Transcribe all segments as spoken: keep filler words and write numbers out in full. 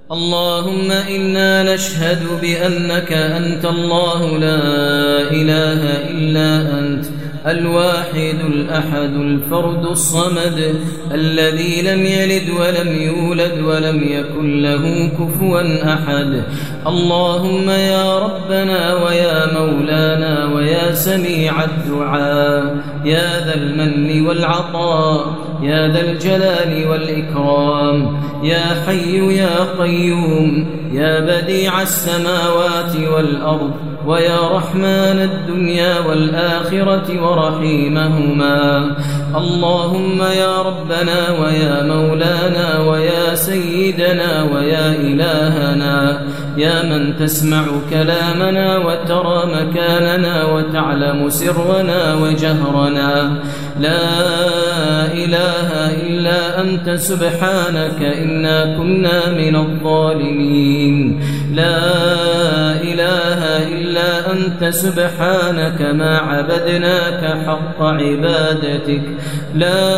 اللهم إنا نشهد بأنك أنت الله لا إله إلا أنت الواحد الأحد الفرد الصمد الذي لم يلد ولم يولد ولم يكن له كفوا أحد. اللهم يا ربنا ويا مولانا ويا سميع الدعاء يا ذا المن والعطاء يا ذا الجلال والإكرام يا حي يا قيوم يا بديع السماوات والأرض ويا رحمن الدنيا والآخرة ورحيمهما. اللهم يا ربنا ويا مولانا ويا سيدنا ويا إلهنا يا من تسمع كلامنا وترى مكاننا وتعلم سرنا وجهرنا لا إله إلا أنت سبحانك إنا كنا من الظالمين. لا إله إلا أنت سبحانك ما عبدناك حق عبادتك. لا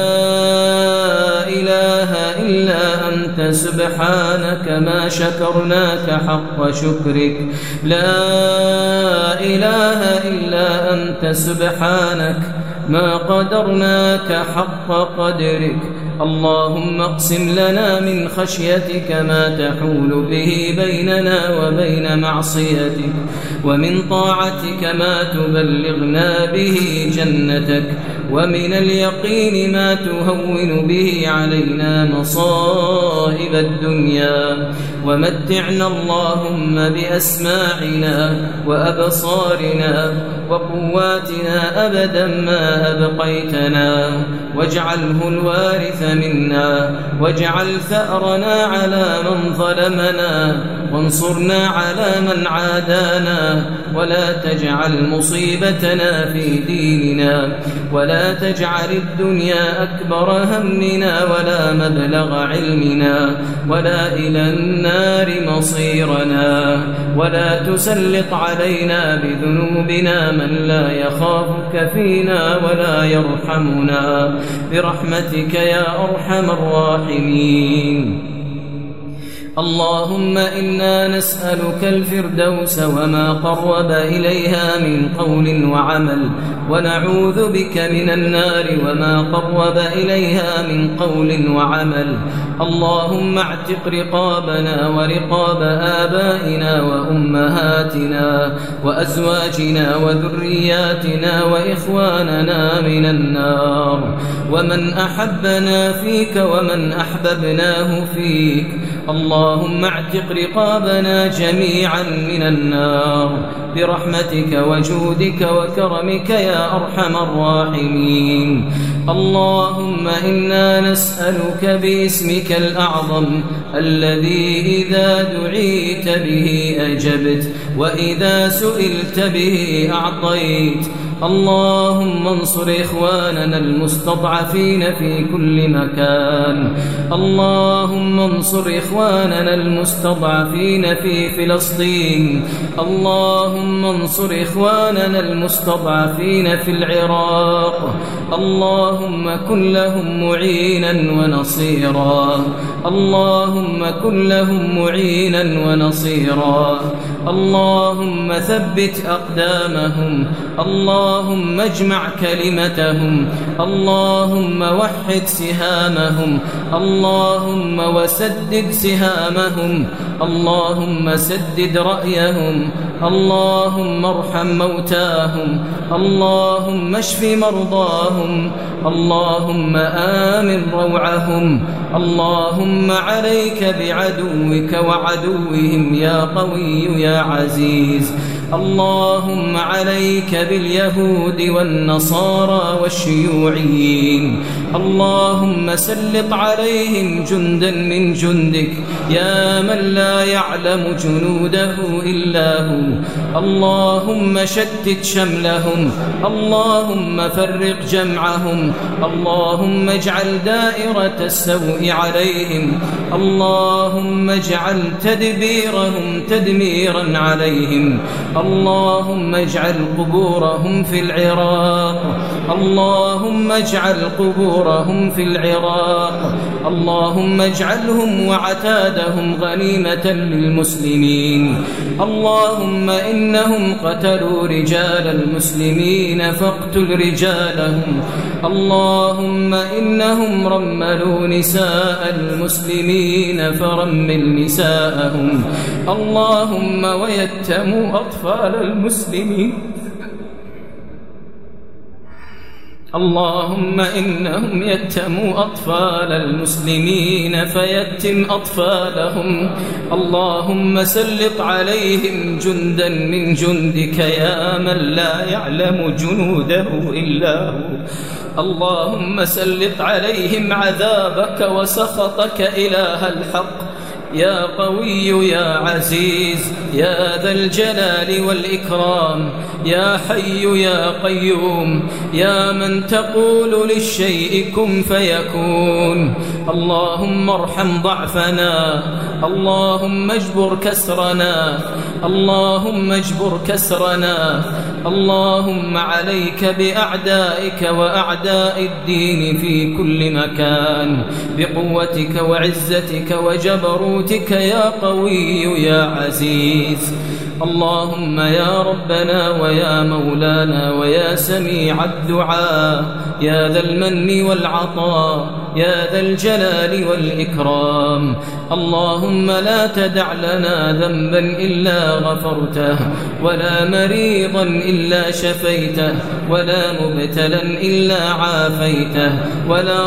إله إلا أنت سبحانك ما شكرناك حق شكرك. لا إله إلا أنت سبحانك ما قدرناك حق قدرك. اللهم اقسم لنا من خشيتك ما تحول به بيننا وبين معصيتك ومن طاعتك ما تبلغنا به جنتك ومن اليقين ما تهون به علينا مصائب الدنيا ومتعنا اللهم بأسماعنا وأبصارنا وقواتنا أبدا ما أبقيتنا واجعله الوارث منا واجعل ثأرنا على من ظلمنا وانصرنا على من عادانا ولا تجعل مصيبتنا في ديننا ولا تجعل الدنيا أكبر همنا ولا مبلغ علمنا ولا إلى النار مصيرنا ولا تسلط علينا بذنوبنا من لا يخافك فينا ولا يرحمنا برحمتك يا أرحم الراحمين. اللهم إنا نسألك الفردوس وما قرب إليها من قول وعمل ونعوذ بك من النار وما قرب إليها من قول وعمل. اللهم اعتق رقابنا ورقاب آبائنا وأمهاتنا وأزواجنا وذرياتنا وإخواننا من النار ومن أحبنا فيك ومن أحببناه فيك. اللهم اعتق رقابنا جميعا من النار برحمتك وجودك وكرمك يا أرحم الراحمين. اللهم إنا نسألك باسمك الأعظم الذي إذا دعيت به أجبت وإذا سئلت به أعطيت. اللهم انصر إخواننا المستضعفين في كل مكان. اللهم انصر إخواننا المستضعفين في فلسطين. اللهم انصر إخواننا المستضعفين في العراق. اللهم كن لهم معينا ونصيرا. اللهم كن لهم معينا ونصيرا. اللهم ثبت أقدامهم. اللهم اجمع كلمتهم. اللهم وحد سهامهم. اللهم وسدد سهامهم. اللهم سدد رأيهم. اللهم ارحم موتاهم. اللهم اشف مرضاهم. اللهم آمن روعهم. اللهم عليك بعدوك وعدوهم يا قوي يا عزيز. اللهم عليك باليهود والنصارى والشيوعيين. اللهم سلط عليهم جندا من جندك يا من لا يعلم جنوده إلا هو. اللهم شتت شملهم. اللهم فرق جمعهم. اللهم اجعل دائرة السوء عليهم. اللهم اجعل تدبيرهم تدميرا عليهم. اللهم اجعل قبورهم في العراق اللهم اجعل قبورهم في العراق اللهم اجعلهم وعتادهم غنيمة للمسلمين اللهم إنهم قتلوا رجال المسلمين فاقتل رجالهم اللهم إنهم رملوا نساء المسلمين فرمل نساءهم اللهم ويتموا أطفال المسلمين اللهم إنهم يتموا أطفال المسلمين فيتم أطفالهم اللهم سلط عليهم جندا من جندك يا من لا يعلم جنوده إلا هو اللهم سلط عليهم عذابك وسخطك إله الحق يا قوي يا عزيز يا ذا الجلال والإكرام يا حي يا قيوم يا من تقول للشيء كن فيكون اللهم ارحم ضعفنا اللهم اجبر كسرنا اللهم اجبر كسرنا اللهم عليك بأعدائك وأعداء الدين في كل مكان بقوتك وعزتك وجبروتك يا قوي يا عزيز اللهم يا ربنا ويا مولانا ويا سميع الدعاء يا ذا المن والعطاء يا ذا الجلال والإكرام اللهم لا تدع لنا ذنبا إلا غفرته ولا مريضا إلا شفيته ولا مبتلا إلا عافيته ولا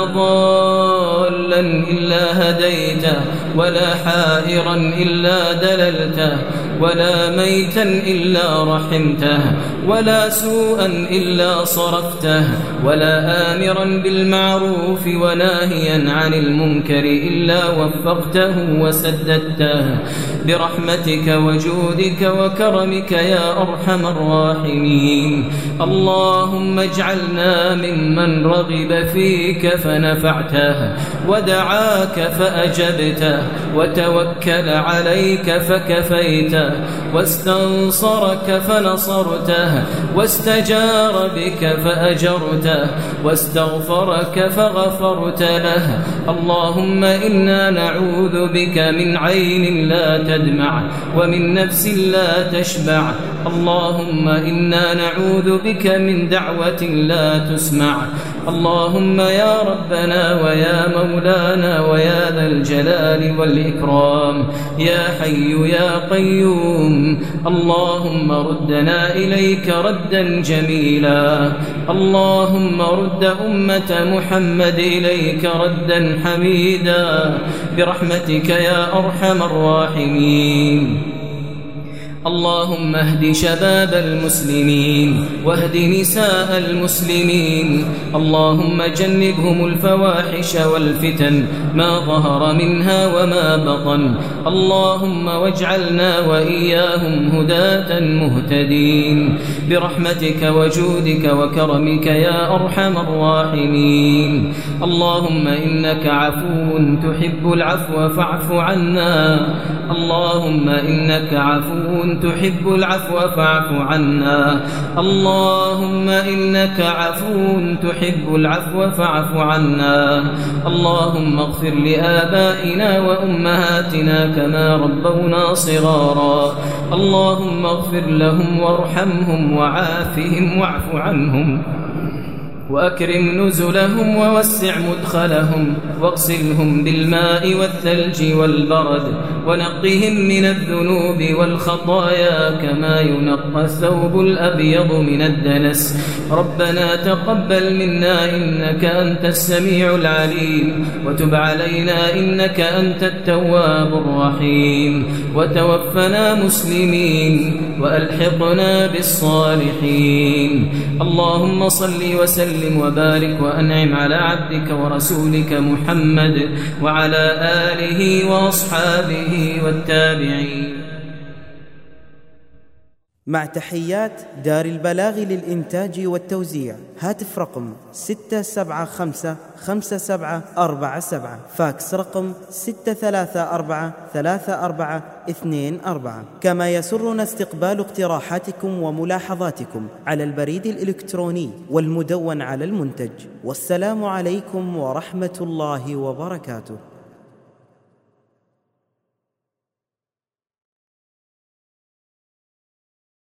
ضالا إلا هديته ولا حائرا إلا دللته ولا ميتا إلا رحمته ولا سوءا إلا صرفته ولا آمرا بالمعروف وناهيا عن المنكر إلا وفقته وسددته برحمتك وجودك وكرمك يا أرحم الراحمين اللهم اجعلنا ممن رغب فيك فنفعته ودعاك فأجبته وتوكل عليك فكفيته واستنصرك فنصرته واستجار بك فأجرته واستغفرك فغفرت له اللهم إنا نعوذ بك من عين لا تدمع ومن نفس لا تشبع اللهم إنا نعوذ بك من دعوة لا تسمع اللهم يا ربنا ويا مولانا ويا ذا الجلال والإكرام يا حي يا قيوم اللهم ردنا إليك ردا جميلا اللهم رد أمة محمد إليك ردا حميدا برحمتك يا أرحم الراحمين اللهم اهد شباب المسلمين واهد نساء المسلمين اللهم جنبهم الفواحش والفتن ما ظهر منها وما بطن اللهم واجعلنا وإياهم هداة مهتدين برحمتك وجودك وكرمك يا أرحم الراحمين اللهم إنك عفو تحب العفو فاعف عنا اللهم إنك عفو تحب العفو فاعف عنا اللهم إنك عفو تحب العفو فاعف عنا اللهم اغفر لآبائنا وأمهاتنا كما ربونا صغارا اللهم اغفر لهم وارحمهم وعافهم واعف عنهم وأكرم نزلهم ووسع مدخلهم واغسلهم بالماء والثلج والبرد ونقهم من الذنوب والخطايا كما ينقى الثوب الأبيض من الدنس ربنا تقبل منا إنك أنت السميع العليم وتب علينا إنك أنت التواب الرحيم وتوفنا مسلمين وألحقنا بالصالحين اللهم صل وسلم وبارك وأنعم على عبدك ورسولك محمد وعلى آله وأصحابه والتابعين. مع تحيات دار البلاغ للإنتاج والتوزيع. هاتف رقم ستة سبعة خمسة خمسة سبعة أربعة سبعة، فاكس رقم ستة ثلاثة أربعة ثلاثة أربعة اثنين أربعة. كما يسرنا استقبال اقتراحاتكم وملاحظاتكم على البريد الإلكتروني والمدون على المنتج. والسلام عليكم ورحمة الله وبركاته.